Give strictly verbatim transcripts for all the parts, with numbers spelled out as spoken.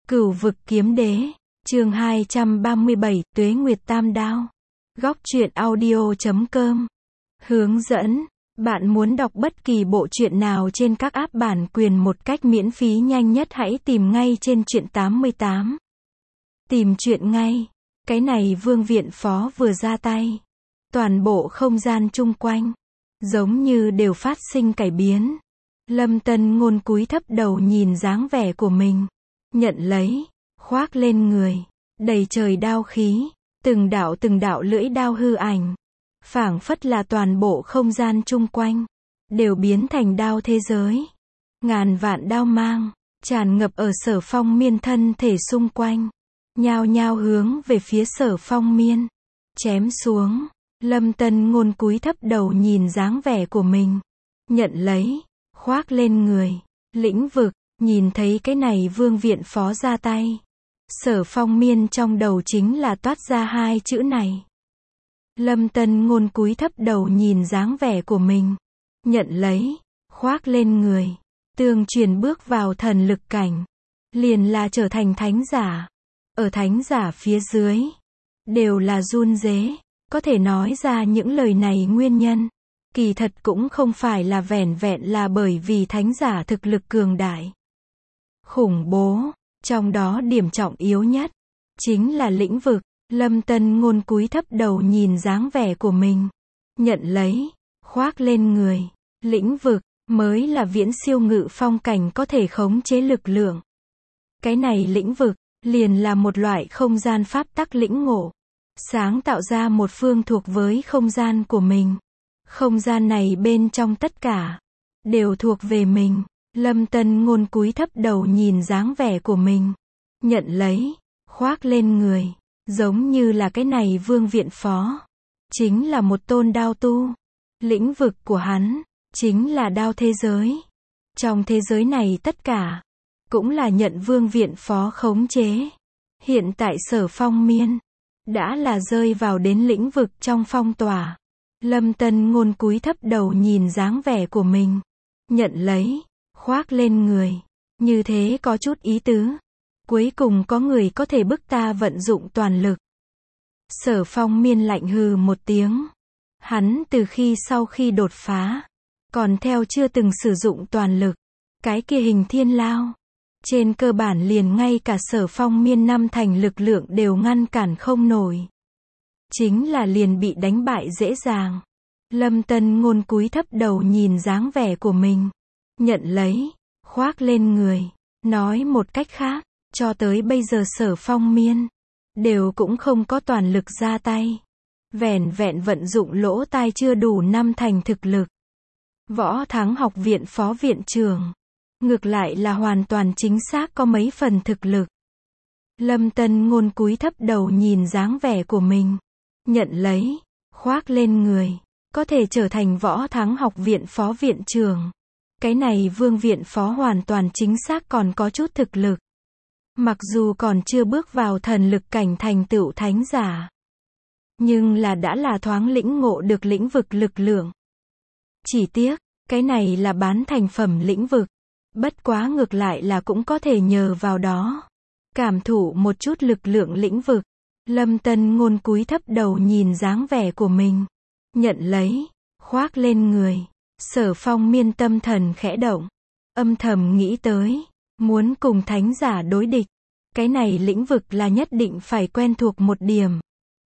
Cửu vực kiếm đế, chương hai trăm ba mươi bảy, Tuế Nguyệt Tam Đao. Góc truyện audio chấm com. Hướng dẫn, bạn muốn đọc bất kỳ bộ truyện nào trên các app bản quyền một cách miễn phí nhanh nhất hãy tìm ngay trên truyện tám mươi tám. Tìm truyện ngay. Cái này Vương Viện Phó vừa ra tay. Toàn bộ không gian chung quanh, giống như đều phát sinh cải biến. Lâm Tân Ngôn cúi thấp đầu nhìn dáng vẻ của mình. Nhận lấy, khoác lên người, đầy trời đao khí, từng đạo từng đạo lưỡi đao hư ảnh. Phảng phất là toàn bộ không gian chung quanh, đều biến thành đao thế giới. Ngàn vạn đao mang, tràn ngập ở Sở Phong Miên thân thể xung quanh. Nhao nhao hướng về phía Sở Phong Miên. Chém xuống, Lâm Tân Ngôn cúi thấp đầu nhìn dáng vẻ của mình. Nhận lấy, khoác lên người, lĩnh vực. Nhìn thấy cái này Vương Viện Phó ra tay. Sở Phong Miên trong đầu chính là toát ra hai chữ này. Lâm Tân Ngôn cúi thấp đầu nhìn dáng vẻ của mình. Nhận lấy, khoác lên người. Tương truyền bước vào thần lực cảnh. Liền là trở thành thánh giả. Ở thánh giả phía dưới. Đều là run rế. Có thể nói ra những lời này nguyên nhân. Kỳ thật cũng không phải là vẻn vẹn là bởi vì thánh giả thực lực cường đại. Khủng bố, trong đó điểm trọng yếu nhất, chính là lĩnh vực. Lâm Tân Ngôn cúi thấp đầu nhìn dáng vẻ của mình. Nhận lấy, khoác lên người, lĩnh vực, mới là viễn siêu ngự phong cảnh có thể khống chế lực lượng. Cái này lĩnh vực, liền là một loại không gian pháp tắc lĩnh ngộ. Sáng tạo ra một phương thuộc với không gian của mình. Không gian này bên trong tất cả, đều thuộc về mình. Lâm Tân Ngôn cúi thấp đầu nhìn dáng vẻ của mình. Nhận lấy, khoác lên người, giống như là cái này Vương Viện Phó. Chính là một tôn đao tu. Lĩnh vực của hắn, chính là đao thế giới. Trong thế giới này tất cả, cũng là nhận Vương Viện Phó khống chế. Hiện tại Sở Phong Miên, đã là rơi vào đến lĩnh vực trong phong tỏa. Lâm Tân Ngôn cúi thấp đầu nhìn dáng vẻ của mình. Nhận lấy, khoác lên người. Như thế có chút ý tứ. Cuối cùng có người có thể bức ta vận dụng toàn lực. Sở Phong Miên lạnh hừ một tiếng. Hắn từ khi sau khi đột phá, còn theo chưa từng sử dụng toàn lực. Cái kia hình thiên lao. Trên cơ bản liền ngay cả Sở Phong Miên năm thành lực lượng đều ngăn cản không nổi. Chính là liền bị đánh bại dễ dàng. Lâm Tân Ngôn cúi thấp đầu nhìn dáng vẻ của mình. Nhận lấy, khoác lên người. Nói một cách khác, cho tới bây giờ Sở Phong Miên, đều cũng không có toàn lực ra tay. Vẻn vẹn vận dụng lỗ tai chưa đủ năm thành thực lực. Võ Thắng Học Viện Phó Viện trưởng, ngược lại là hoàn toàn chính xác có mấy phần thực lực. Lâm Tân Ngôn cúi thấp đầu nhìn dáng vẻ của mình. Nhận lấy, khoác lên người. Có thể trở thành Võ Thắng Học Viện Phó Viện trưởng. Cái này Vương Viện Phó hoàn toàn chính xác còn có chút thực lực. Mặc dù còn chưa bước vào thần lực cảnh thành tựu thánh giả. Nhưng là đã là thoáng lĩnh ngộ được lĩnh vực lực lượng. Chỉ tiếc, cái này là bán thành phẩm lĩnh vực. Bất quá ngược lại là cũng có thể nhờ vào đó. Cảm thụ một chút lực lượng lĩnh vực. Lâm Tân Ngôn cúi thấp đầu nhìn dáng vẻ của mình. Nhận lấy, khoác lên người. Sở Phong Miên tâm thần khẽ động. Âm thầm nghĩ tới. Muốn cùng thánh giả đối địch. Cái này lĩnh vực là nhất định phải quen thuộc một điểm.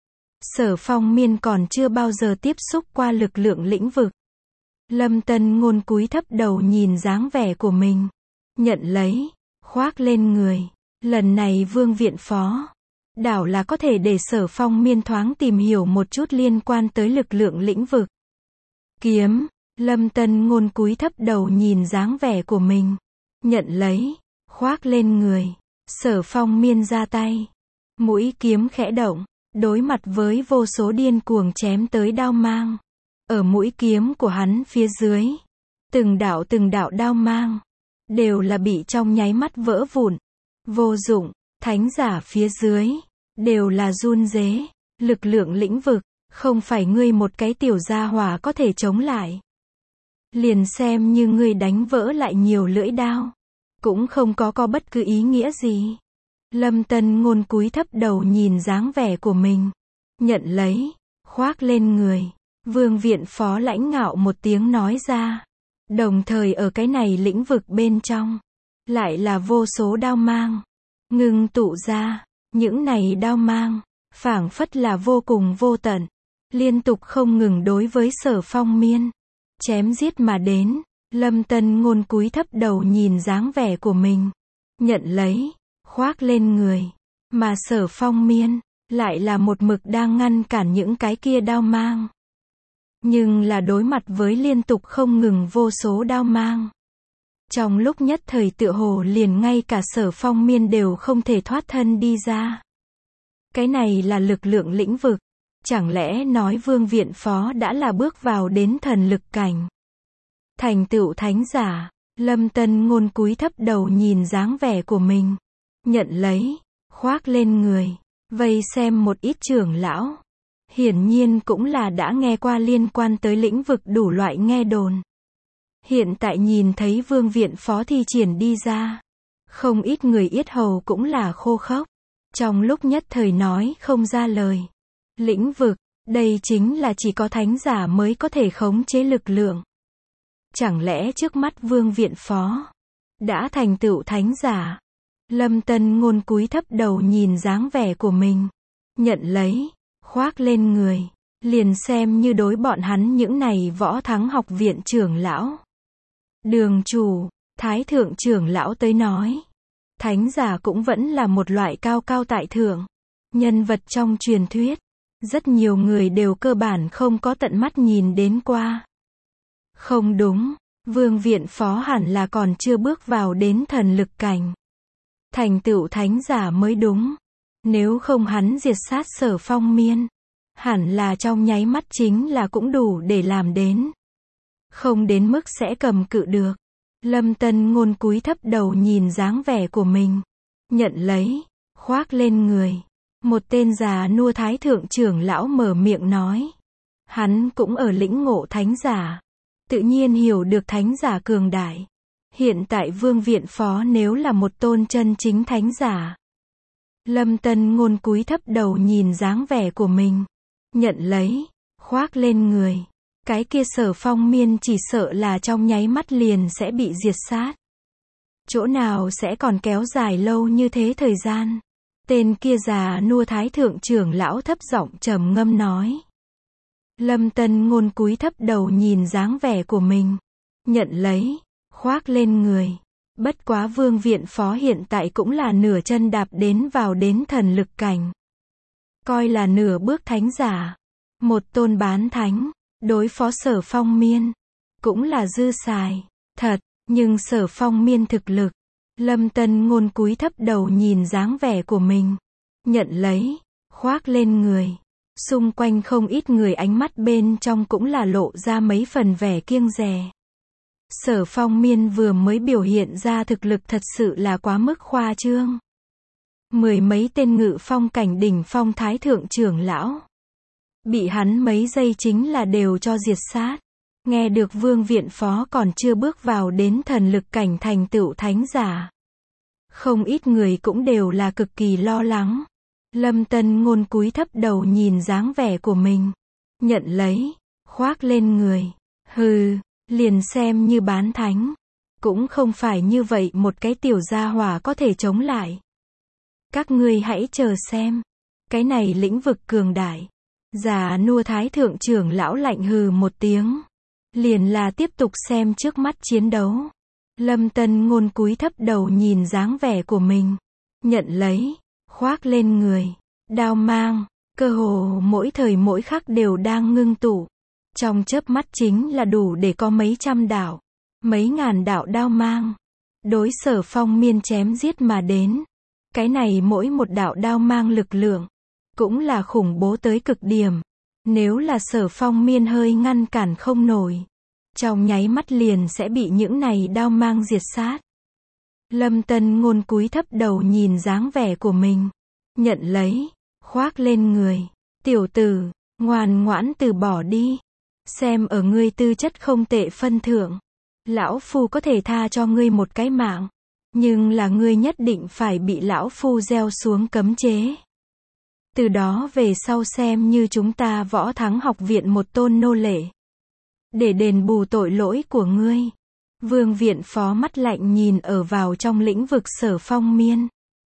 Sở Phong Miên còn chưa bao giờ tiếp xúc qua lực lượng lĩnh vực. Lâm Tân Ngôn cúi thấp đầu nhìn dáng vẻ của mình. Nhận lấy, khoác lên người. Lần này Vương Viện Phó, đảo là có thể để Sở Phong Miên thoáng tìm hiểu một chút liên quan tới lực lượng lĩnh vực. Kiếm, Lâm Tân Ngôn cúi thấp đầu nhìn dáng vẻ của mình. Nhận lấy, khoác lên người. Sở Phong Miên ra tay. Mũi kiếm khẽ động, đối mặt với vô số điên cuồng chém tới đao mang. Ở mũi kiếm của hắn phía dưới, từng đạo từng đạo đao mang, đều là bị trong nháy mắt vỡ vụn. Vô dụng, thánh giả phía dưới, đều là run rế. Lực lượng lĩnh vực, không phải ngươi một cái tiểu gia hỏa có thể chống lại. Liền xem như ngươi đánh vỡ lại nhiều lưỡi đao, cũng không có có bất cứ ý nghĩa gì. Lâm Tân Ngôn cúi thấp đầu nhìn dáng vẻ của mình. Nhận lấy, khoác lên người. Vương viện phó lãnh ngạo một tiếng nói ra. Đồng thời ở cái này lĩnh vực bên trong, lại là vô số đao mang. Ngưng tụ ra, những này đao mang, phảng phất là vô cùng vô tận. Liên tục không ngừng đối với Sở Phong Miên. Chém giết mà đến. Lâm Tân Ngôn cúi thấp đầu nhìn dáng vẻ của mình. Nhận lấy, khoác lên người. Mà Sở Phong Miên, lại là một mực đang ngăn cản những cái kia đao mang. Nhưng là đối mặt với liên tục không ngừng vô số đao mang. Trong lúc nhất thời tựa hồ liền ngay cả Sở Phong Miên đều không thể thoát thân đi ra. Cái này là lực lượng lĩnh vực. Chẳng lẽ nói Vương viện phó đã là bước vào đến thần lực cảnh. Thành tựu thánh giả. Lâm Tân Ngôn cúi thấp đầu nhìn dáng vẻ của mình. Nhận lấy, khoác lên người. Vây xem một ít trưởng lão. Hiển nhiên cũng là đã nghe qua liên quan tới lĩnh vực đủ loại nghe đồn. Hiện tại nhìn thấy Vương viện phó thi triển đi ra. Không ít người yết hầu cũng là khô khốc. Trong lúc nhất thời nói không ra lời. Lĩnh vực, đây chính là chỉ có thánh giả mới có thể khống chế lực lượng. Chẳng lẽ trước mắt Vương viện phó đã thành tựu thánh giả? Lâm Tân Ngôn cúi thấp đầu nhìn dáng vẻ của mình. Nhận lấy, khoác lên người. Liền xem như đối bọn hắn những này võ thắng học viện trưởng lão. Đường chủ, thái thượng trưởng lão tới nói. Thánh giả cũng vẫn là một loại cao cao tại thượng. Nhân vật trong truyền thuyết. Rất nhiều người đều cơ bản không có tận mắt nhìn đến qua. Không đúng, Vương viện phó hẳn là còn chưa bước vào đến thần lực cảnh. Thành tựu thánh giả mới đúng. Nếu không hắn diệt sát Sở Phong Miên, hẳn là trong nháy mắt chính là cũng đủ để làm đến. Không đến mức sẽ cầm cự được. Lâm Tân Ngôn cúi thấp đầu nhìn dáng vẻ của mình. Nhận lấy, khoác lên người. Một tên già nua thái thượng trưởng lão mở miệng nói. Hắn cũng ở lĩnh ngộ thánh giả. Tự nhiên hiểu được thánh giả cường đại. Hiện tại Vương viện phó nếu là một tôn chân chính thánh giả. Lâm Tân Ngôn cúi thấp đầu nhìn dáng vẻ của mình. Nhận lấy, khoác lên người. Cái kia Sở Phong Miên chỉ sợ là trong nháy mắt liền sẽ bị diệt sát. Chỗ nào sẽ còn kéo dài lâu như thế thời gian. Tên kia già nua thái thượng trưởng lão thấp giọng trầm ngâm nói. Lâm Tân Ngôn cúi thấp đầu nhìn dáng vẻ của mình. Nhận lấy, khoác lên người. Bất quá Vương viện phó hiện tại cũng là nửa chân đạp đến vào đến thần lực cảnh. Coi là nửa bước thánh giả. Một tôn bán thánh, đối phó Sở Phong Miên. Cũng là dư xài. Thật, nhưng Sở Phong Miên thực lực. Lâm Tân Ngôn cúi thấp đầu nhìn dáng vẻ của mình. Nhận lấy, khoác lên người. Xung quanh không ít người ánh mắt bên trong cũng là lộ ra mấy phần vẻ kiêng dè. Sở Phong Miên vừa mới biểu hiện ra thực lực thật sự là quá mức khoa trương. Mười mấy tên ngự phong cảnh đỉnh phong thái thượng trưởng lão. Bị hắn mấy giây chính là đều cho diệt sát. Nghe được Vương viện phó còn chưa bước vào đến thần lực cảnh thành tựu thánh giả. Không ít người cũng đều là cực kỳ lo lắng. Lâm Tân Ngôn cúi thấp đầu nhìn dáng vẻ của mình. Nhận lấy, khoác lên người. Hừ, liền xem như bán thánh. Cũng không phải như vậy một cái tiểu gia hỏa có thể chống lại. Các ngươi hãy chờ xem. Cái này lĩnh vực cường đại. Già nua thái thượng trưởng lão lạnh hừ một tiếng. Liền là tiếp tục xem trước mắt chiến đấu. Lâm Tân Ngôn cúi thấp đầu nhìn dáng vẻ của mình. Nhận lấy, khoác lên người. Đao mang, cơ hồ mỗi thời mỗi khắc đều đang ngưng tụ. Trong chớp mắt chính là đủ để có mấy trăm đạo, mấy ngàn đạo đao mang. Đối Sở Phong Miên chém giết mà đến. Cái này mỗi một đạo đao mang lực lượng, cũng là khủng bố tới cực điểm. Nếu là Sở Phong Miên hơi ngăn cản không nổi, trong nháy mắt liền sẽ bị những này đao mang diệt sát. Lâm Tân Ngôn cúi thấp đầu nhìn dáng vẻ của mình. Nhận lấy, khoác lên người. Tiểu tử, ngoan ngoãn từ bỏ đi. Xem ở ngươi tư chất không tệ phân thượng. Lão Phu có thể tha cho ngươi một cái mạng. Nhưng là ngươi nhất định phải bị lão phu gieo xuống cấm chế. Từ đó về sau xem như chúng ta Võ Thắng học viện một tôn nô lệ. Để đền bù tội lỗi của ngươi. Vương viện phó mắt lạnh nhìn ở vào trong lĩnh vực Sở Phong Miên.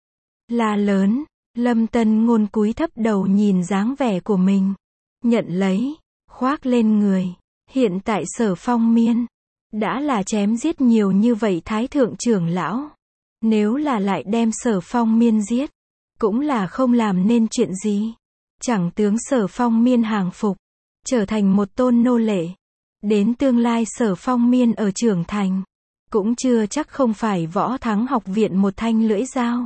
La lớn, Lâm Tân Ngôn cúi thấp đầu nhìn dáng vẻ của mình. Nhận lấy, khoác lên người. Hiện tại Sở Phong Miên đã là chém giết nhiều như vậy thái thượng trưởng lão. Nếu là lại đem Sở Phong Miên giết, cũng là không làm nên chuyện gì. Chẳng tướng Sở Phong Miên hàng phục, trở thành một tôn nô lệ. Đến tương lai Sở Phong Miên ở trưởng thành, cũng chưa chắc không phải Võ Thắng học viện một thanh lưỡi dao.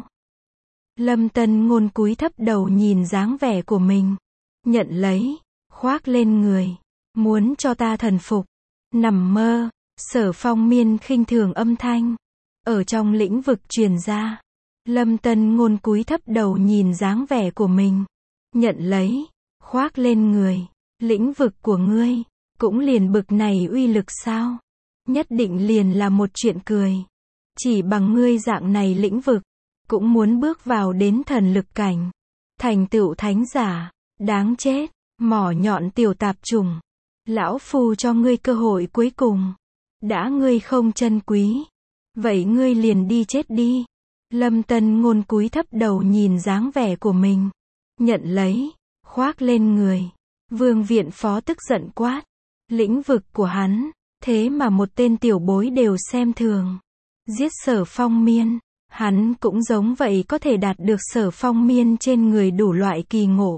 Lâm Tân Ngôn cúi thấp đầu nhìn dáng vẻ của mình. Nhận lấy, khoác lên người. Muốn cho ta thần phục. Nằm mơ. Sở Phong Miên khinh thường âm thanh ở trong lĩnh vực truyền ra. Lâm Tân Ngôn cúi thấp đầu nhìn dáng vẻ của mình. Nhận lấy, khoác lên người. Lĩnh vực của ngươi cũng liền bực này uy lực sao? Nhất định liền là một chuyện cười. Chỉ bằng ngươi dạng này lĩnh vực, cũng muốn bước vào đến thần lực cảnh, thành tựu thánh giả, đáng chết, mỏ nhọn tiểu tạp trùng. Lão phu cho ngươi cơ hội cuối cùng. Đã ngươi không trân quý, vậy ngươi liền đi chết đi. Lâm Tân Ngôn cúi thấp đầu nhìn dáng vẻ của mình. Nhận lấy, khoác lên người. Vương viện phó tức giận quát. Lĩnh vực của hắn, thế mà một tên tiểu bối đều xem thường. Giết Sở Phong Miên, hắn cũng giống vậy có thể đạt được Sở Phong Miên trên người đủ loại kỳ ngộ.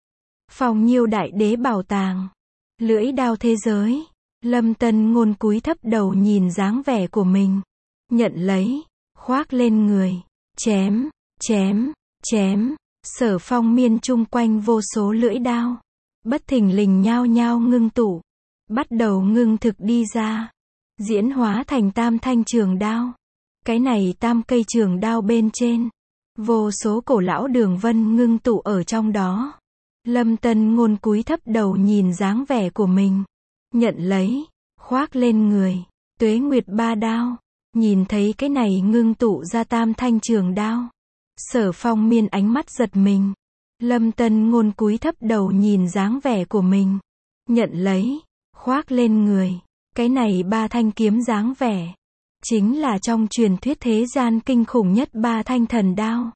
Phong Nhiêu đại đế bảo tàng, lưỡi đao thế giới. Lâm Tân Ngôn cúi thấp đầu nhìn dáng vẻ của mình. Nhận lấy, khoác lên người. Chém, chém, chém. Sở Phong Miên chung quanh vô số lưỡi đao. Bất thình lình nhao nhao ngưng tụ. Bắt đầu ngưng thực đi ra. Diễn hóa thành tam thanh trường đao. Cái này tam cây trường đao bên trên. Vô số cổ lão đường vân ngưng tụ ở trong đó. Lâm Tân Ngôn cúi thấp đầu nhìn dáng vẻ của mình. Nhận lấy, khoác lên người. Tuế Nguyệt ba đao. Nhìn thấy cái này ngưng tụ ra tam thanh trường đao. Sở Phong Miên ánh mắt giật mình. Lâm Tân Ngôn cúi thấp đầu nhìn dáng vẻ của mình. Nhận lấy, khoác lên người. Cái này ba thanh kiếm dáng vẻ. Chính là trong truyền thuyết thế gian kinh khủng nhất ba thanh thần đao.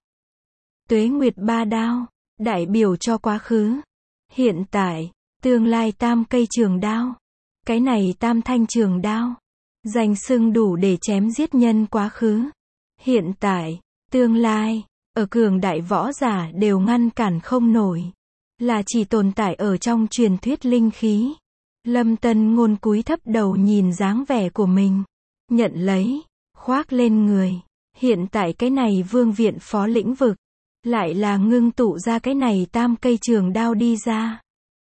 Tuế Nguyệt ba đao, đại biểu cho quá khứ, hiện tại, tương lai tam cây trường đao. Cái này tam thanh trường đao, danh xưng đủ để chém giết nhân quá khứ, hiện tại, tương lai, ở cường đại võ giả đều ngăn cản không nổi. Là chỉ tồn tại ở trong truyền thuyết linh khí. Lâm Tân Ngôn cúi thấp đầu nhìn dáng vẻ của mình. Nhận lấy, khoác lên người. Hiện tại cái này vương viện phó lĩnh vực, lại là ngưng tụ ra cái này tam cây trường đao đi ra.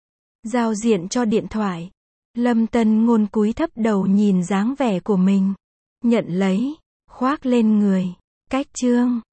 Giao diện cho điện thoại. Lâm Tân Ngôn cúi thấp đầu nhìn dáng vẻ của mình. Nhận lấy, khoác lên người. Cách chương